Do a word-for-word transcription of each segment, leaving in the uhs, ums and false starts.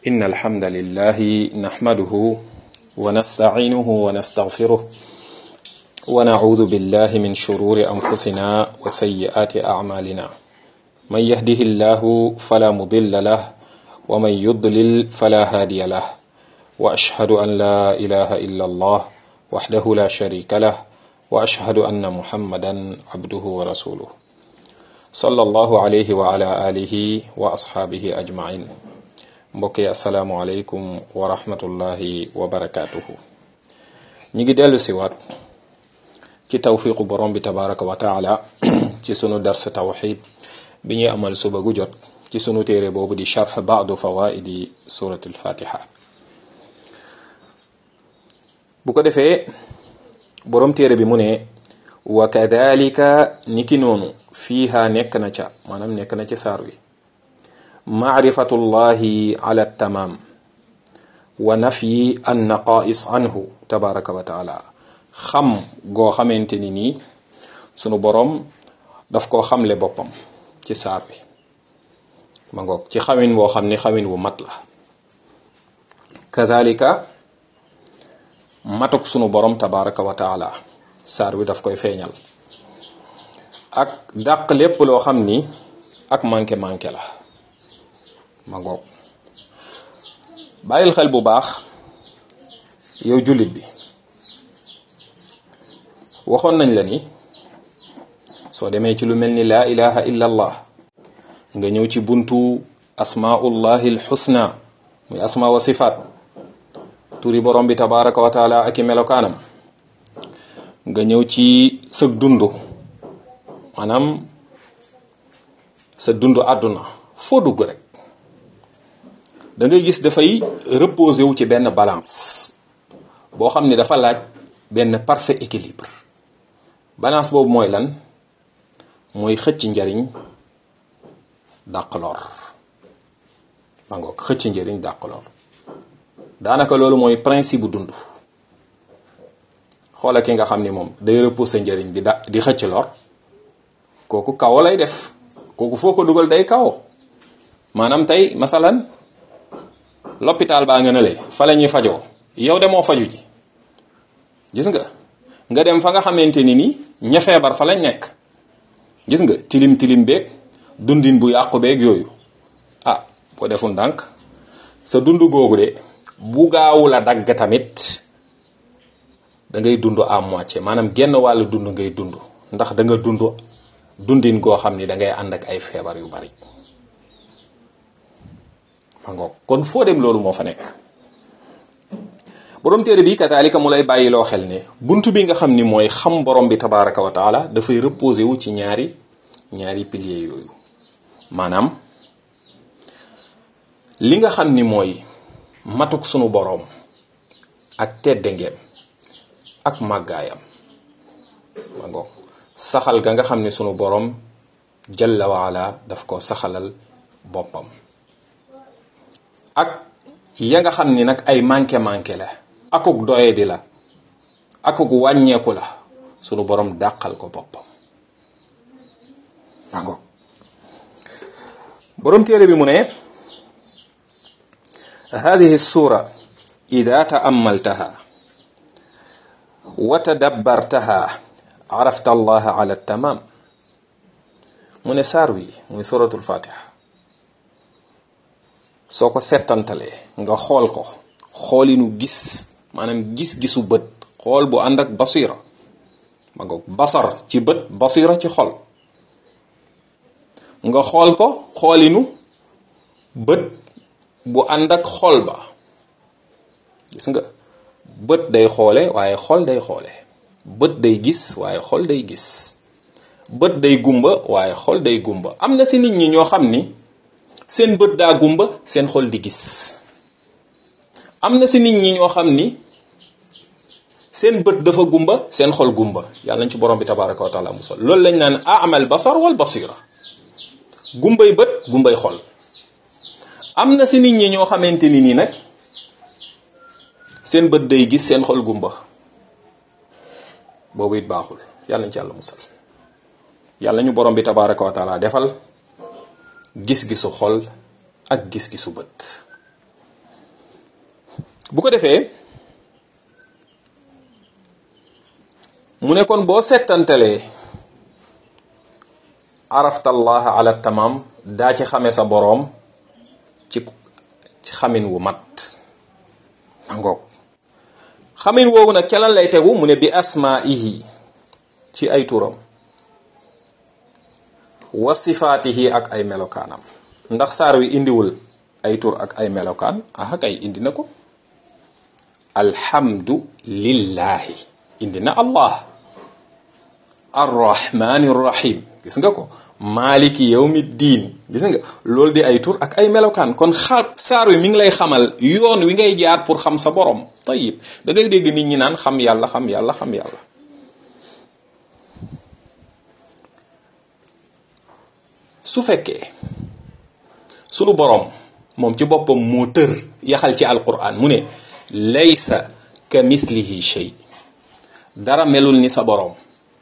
إن الحمد لله نحمده ونستعينه ونستغفره ونعوذ بالله من شرور أنفسنا وسيئات أعمالنا من يهده الله فلا مضل له ومن يضلل فلا هادي له وأشهد أن لا إله إلا الله وحده لا شريك له وأشهد أن محمدا عبده ورسوله صلى الله عليه وعلى آله وأصحابه أجمعين. mbokk yi asalaamualeykum wa rahmatullahi wa barakaatuhu. ñi ngi dellu si waat ci tawfiqu borom bi tabaraka wa taala ci sunu dars tawxid bi ñuy amal suba gu jot ci sunu téere boobu di charx baadu fawaidi surat alfatiha. bu ko defee borom téere bi mu ne wa kadalika niki noonu fiiha nekk na ca maanaam nekk na ca saar wi maarifatullahi ala tamaam wa nafyi an naqais anhu tabaraka wa taala xam goo xamante ni nii sunu boroom daf koo xamle boppam ci saar wi ma ngoog ci xawin boo xam ni xawin wu mat la. kazalika matuk sunu boroom tabaraka wa taala saar wi daf koy feeñal ak dàq lépp loo xam ni ak manqué manqué la ma ngoog bàyyil xel bu baax yow jullit bi waxoon nañ la ni soo demee ci lu mel ni laa ilaha illa allah nga ñëw ci buntu asmaullahi alxusna muy asma wa sifaat turi borom bi tabaraka wa taala ak i melokaanam nga ñëw ci sa dund maanaam sa dund àdduna foo dugg rek da ngay gis dafay reposer wu ci benn balance boo xam ni dafa laaj benn parfait équilibre. balance boobu mooy lan mooy xëcc njariñ dàq lor ma ngoog xëcc njariñ dàq lor daanaka loolu mooy principe bu dund. xoola ki nga xam ni moom day reposer njariñ di da di xëcc lor kooku kawo lay def kooku foo ko dugal day kawo. maanaam tey masalan l'hôpital baa nga nële fa la ñuy fajoo yow demoo faju ji gis nga nga dem fa nga xamante ni ni ña feebar fa lañ nekk gis nga tilim tilim beeg dundin bu yàqu beeg yooyu ah boo deful ndànk sa dund googu de bu gaawu la dagg tamit da ngay dund à moitié maanaam genn wàllu dund ngay dund ndax da nga dund dundin goo xam ni da ngay ànd ak ay feebar yu bari. ma ngoog kon foo dem loolu moo fa nekk. borom téere bi kataalika mu lay bàyyiloo xel ne bunt bi nga xam ni mooy xam borom bi tabaraka wa taala dafay reposer wu ci ñaari ñaari piliers yooyu maanaam li nga xam ni mooy matuk sunu boroom ak teddangeem ak màggaayam ma ngoog saxal ga nga xam ni sunu boroom jalla waala daf ko saxalal boppam ak ya nga xam ni nag ay manqué manqué la akuk doye di la akuk wàññeeku la sunu borom dàqal ko boppam ango borom téere bi mu ne hadihi sura ida ta'ammaltaha wa tadabbartaha arafta allaha ala tamam mu ne saar wi muy suratul fatiha soo ko settantalee nga xool ko xoolinu gis maanaam gis-gisu bët xool bu ànd ak basira ma nga basar ci bët basira ci xol nga xool ko xoolinu bët bu ànd ak xol ba gis nga bët day xoole waaye xol day xoole bët day gis waaye xol day gis bët day gumba waaye xol day gumba. am na si nit ñi ñoo xam ni seen bët daa gumba seen xol di gis am na si nit ñi ñoo xam ni seen bët dafa gumba seen xol gumba yàlla nañ ci borom bi tabaraka wa taala musal loolu lañ naan amal basar wal basira gumbay bët gumbay xol. am na si nit ñi ñoo xamante ni nii nag seen bët day gis seen xol gumba boobu it baaxul yàlla nañ ci yàlla musal yàlla ñu borom bi tabaraka wa taala defal gis-gisu xol ak gis-gisu bët bu ko defee mu ne kon boo settantelee araftallaha ala tamam daa ci xame sa boroom ci ci xamin wu mat ngoog xamin woowu nag ca lan lay tegu mu ne bi asmaihi ci ay turam wa sifaatihi ak ay melokaanam. ndax saar wi indiwul ay tur ak ay melokaan ah kay indi na ko. alhamdu lillahi indi na allah arrahmani rahim gis nga ko maliki yawmi diin gis nga loolu di ay tur ak ay melokaan. kon xa saar wi mi ngi lay xamal yoon wi ngay jaar pour xam sa borom. tayib da ngay dégg nit ñi naan xam yàlla xam yàlla xam yàlla. su fekkee sunu borom moom ci boppam moo tër yaxal ci alquran mu ne laysa ka mithlihi shay dara melul ni sa borom.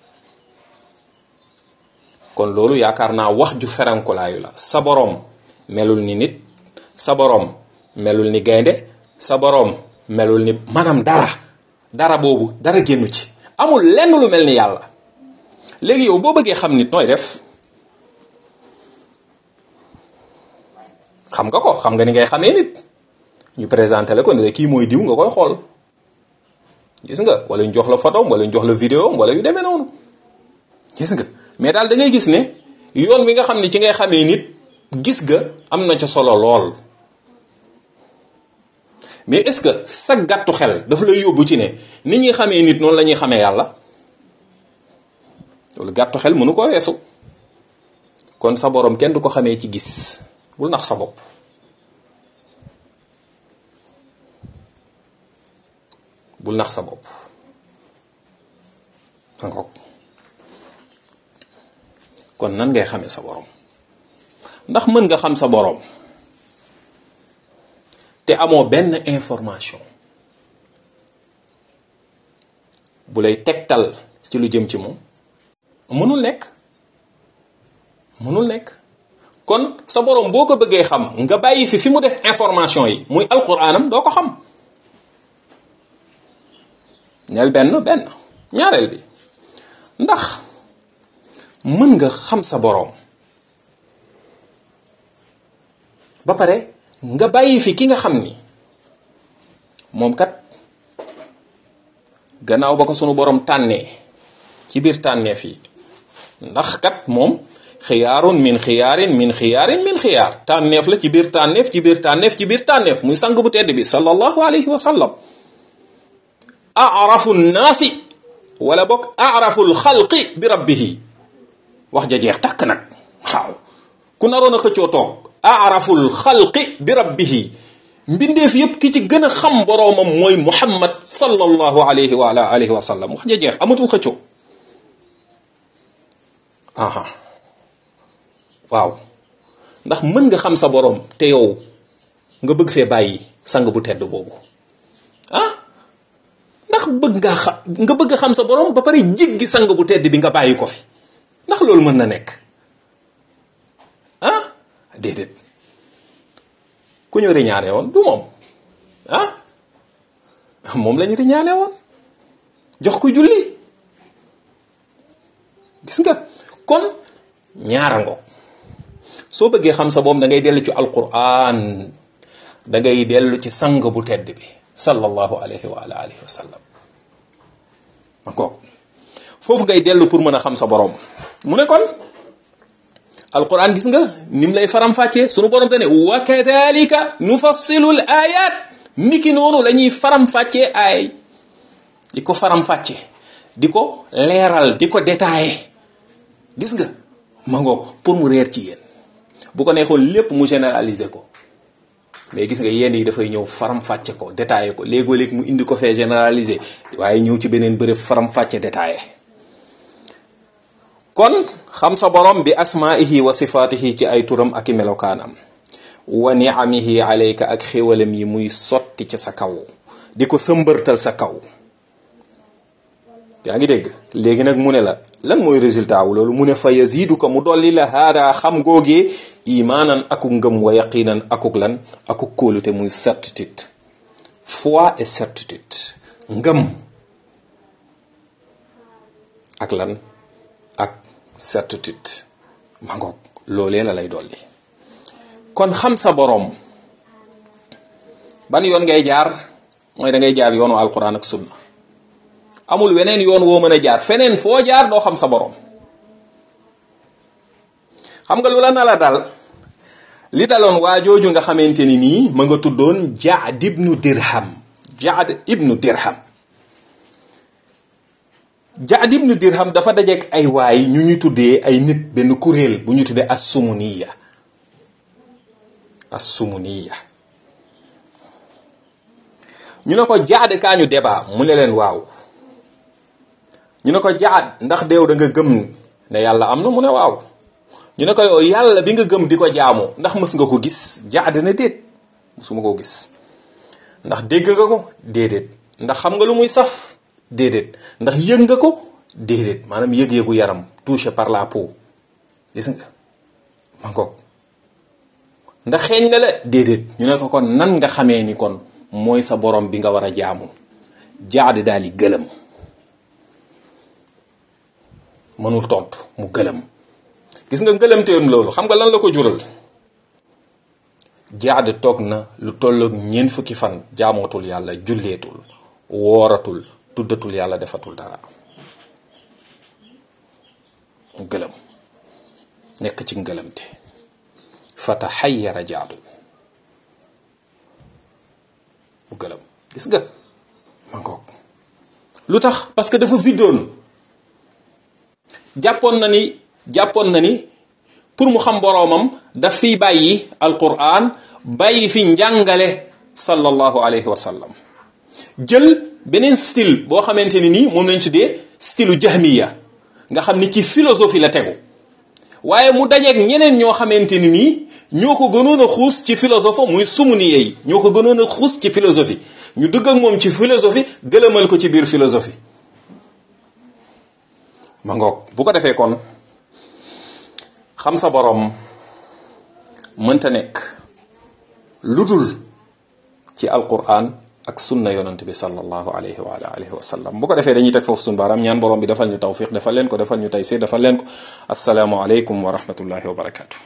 kon loolu yaakaar naa wax ju ferankulaayu la. sa borom melul ni nit, sa borom melul ni gaynde, sa borom melul ni maanaam dara dara boobu dara génnu ci. amul lenn lu mel ni yàlla. léegi yow boo bëggee xam nit nooy def xam nga ko xam nga ni ngay xamee nit. ñu présenté la ko ne la kii mooy diw nga koy xool gis nga wala ñu jox la photo wala ñu jox la vidéo wala yu demee noonu gis nga. mais daal da ngay gis ne yoon wi nga xam ne ci ngay xamee nit gis ga am na ca solo lool. mais est-ce que sa gàttu xel dafa lay yóbbu ci ne nit ñi xamee nit noonu la ñuy xamee yàlla loolu gàttu xel mënu ko weesu. kon sa borom kenn du ko xamee ci gis bul nax sa bopp. bul nax sa bopp encore kon nan ngay xamee sa borom ndax mën nga xam sa borom te amoo benn information bu lay tegtal ci lu jëm ci moom mënul nekk mënul nekk. kon sa borom boo ko bëggee xam nga bàyyi fi fi mu def information yi muy alquranam doo ko xam. ñeel benn benn ñaareel bi ndax mën nga xam sa boroom ba pare nga bàyyi fi ki nga xam ni moom kat gannaaw ba ko sunu boroom tànnee ci biir tànneef yi ndax kat moom xiyaarun min xiyaarin min xiyaarin min xiyaar tànneef la ci biir tànneef ci biir tànneef ci biir tànneef muy sang bu tedd bi sallallahu alayhi wa sallam. arafu naasi wala bokk araful xalqi bi rabbihi wax ja jeex takk nag waaw ku naroon a xëccoo toog araful xalqi bi rabbihi mbindeef yépp ki ci gën a xam boroomam mooy muhammad sallallahu alayhi wa ala alihi wa sallam wax ja jeex amatul xëccoo. aha waaw ndax mën nga xam sa boroom te yow nga bëgg fee bàyyi sang bu tedd boobu ah ndax bëgg ngaa xam nga bëgg xam sa borom ba pare jéggi sang bu tedd bi nga bàyyi ko fi ndax loolu mën na nekk ah déedéet ku ñu riñaane woon du moom ah moom lañu riñaane woon jox ko julli gis nga. kon ñaara ngo soo bëggee xam sa borom da ngay dellu ci alquran da ngay dellu ci sang bu tedd bi sallallahu alayhi wa alihi wa sallam encore foofu ngay dellu pour mën a xam sa borom. mu ne kon alquran gis nga nim lay faram-fàccee sunu borom dane wa kadhalika nufassilu al ayat niki noonu la ñuy faram-fàccee ay di ko faram-fàccee di ko leeral di ko détaillé gis nga ma ngoog pour mu reer ci yéen bu ko neexoon lépp mu généraliser ko mais gis nga yenn yi dafay ñëw faram-fàcce ko détaillé ko léegoo-léeg mu indi ko fee généraliser waaye ñëw ci beneen bërëb faram-fàcce détaillé. kon xam sa borom bi asmaihi wa sifaatihi ci ay turam ak i melokaanam wa ni'amihi alayka ak xéwalam yi muy sotti ci sa kaw di ko sëmbërtal sa kaw. yaa ngi dégg léegi nag mu ne la lan mooy résultat wu loolu mu ne fa yaziduka mu dolli la haada xam googee imaanan akuk ngëm wa yaqinan akuk lan akuk kóolute muy certitude foi et certitude, ngëm ak lan ak certitude ma ngoog loolee la lay dolli. kon xam sa boroom ban yoon ngay jaar mooy da ngay jaar yoonu alquran ak sunna. amul weneen yoon woo mën a jaar feneen foo jaar doo xam sa boroom. xam nga lu la na la dal li daloon waa jooju nga xamante ni nii ma nga tuddoon Jaad ibnu Dirham Jaad ibnu Dirham Jaad ibnu Dirham dafa dajeek ay waay ñu ñu tuddee ay nit benn kuréel bu ñu tuddee as-Sumuniya as-Sumuniya ñu ne ko Jaad kaa ñu débat mu ne leen waaw. ñu ne ko Jaad ndax deew da nga gëm ne yàlla am na mu ne waaw. ñu ne ko yow yàlla bi nga gëm di ko jaamu ndax mës nga ko gis Jaad na déet mësuma koo gis. ndax dégg nga ko déedéet ndax xam nga lu muy saf déedéet ndax yëg nga ko déedéet maanaam yëg-yëgu yaram touché par la peau gis nga ma ngoog ndax xeeñ na la déedéet. ñu ne ko kon nan nga xamee ni kon mooy sa borom bi nga war a jaamu. Jaad daal di gëlëm mënul tontu mu gëlëm. gis nga ngëlëmteem loolu xam nga lan la ko jural. Jaad toog na lu tolloog ñeent fukki fan jaamootul yàlla julleetul wooratul tuddatul yàlla defatul dara mu gëlëm nekk ci ngëlëmte. fatahayyara Jaadu mu gëlëm gis nga ma ngoog lu tax parce que dafa viddoon jàppoon na ni jàppoon na ni pour mu xam boroomam daf fiy bàyyi alquran bàyyi fi njàngale sallallahu alayhi wa sallam jël beneen style boo xamante ni nii moom lañ tuddee style jahmiya nga xam ni ci philosophie la tegu waaye mu dajeeg ñeneen ñoo xamante ni nii ñoo ko gënoon a xuus ci philosophie muy sumuniye yi ñoo ko gënoon a xuus ci philosophie ñu dugg ak moom ci philosophie gëlëmal ko ci biir philosophie ma ngoog bu ko defee kon xam sa boroom mënta nekk lu dul ci alquran ak sunna yonent bi sallallahu alayhi wa alihi wa sallam bu ko defee dañuy teg foofu suñu baaraam ñaan boroom bi defal ñu tawfiq defal leen ko defal ñu taysir defal leen ko assalaamu alaykum wa rahmatullahi wa barakatuh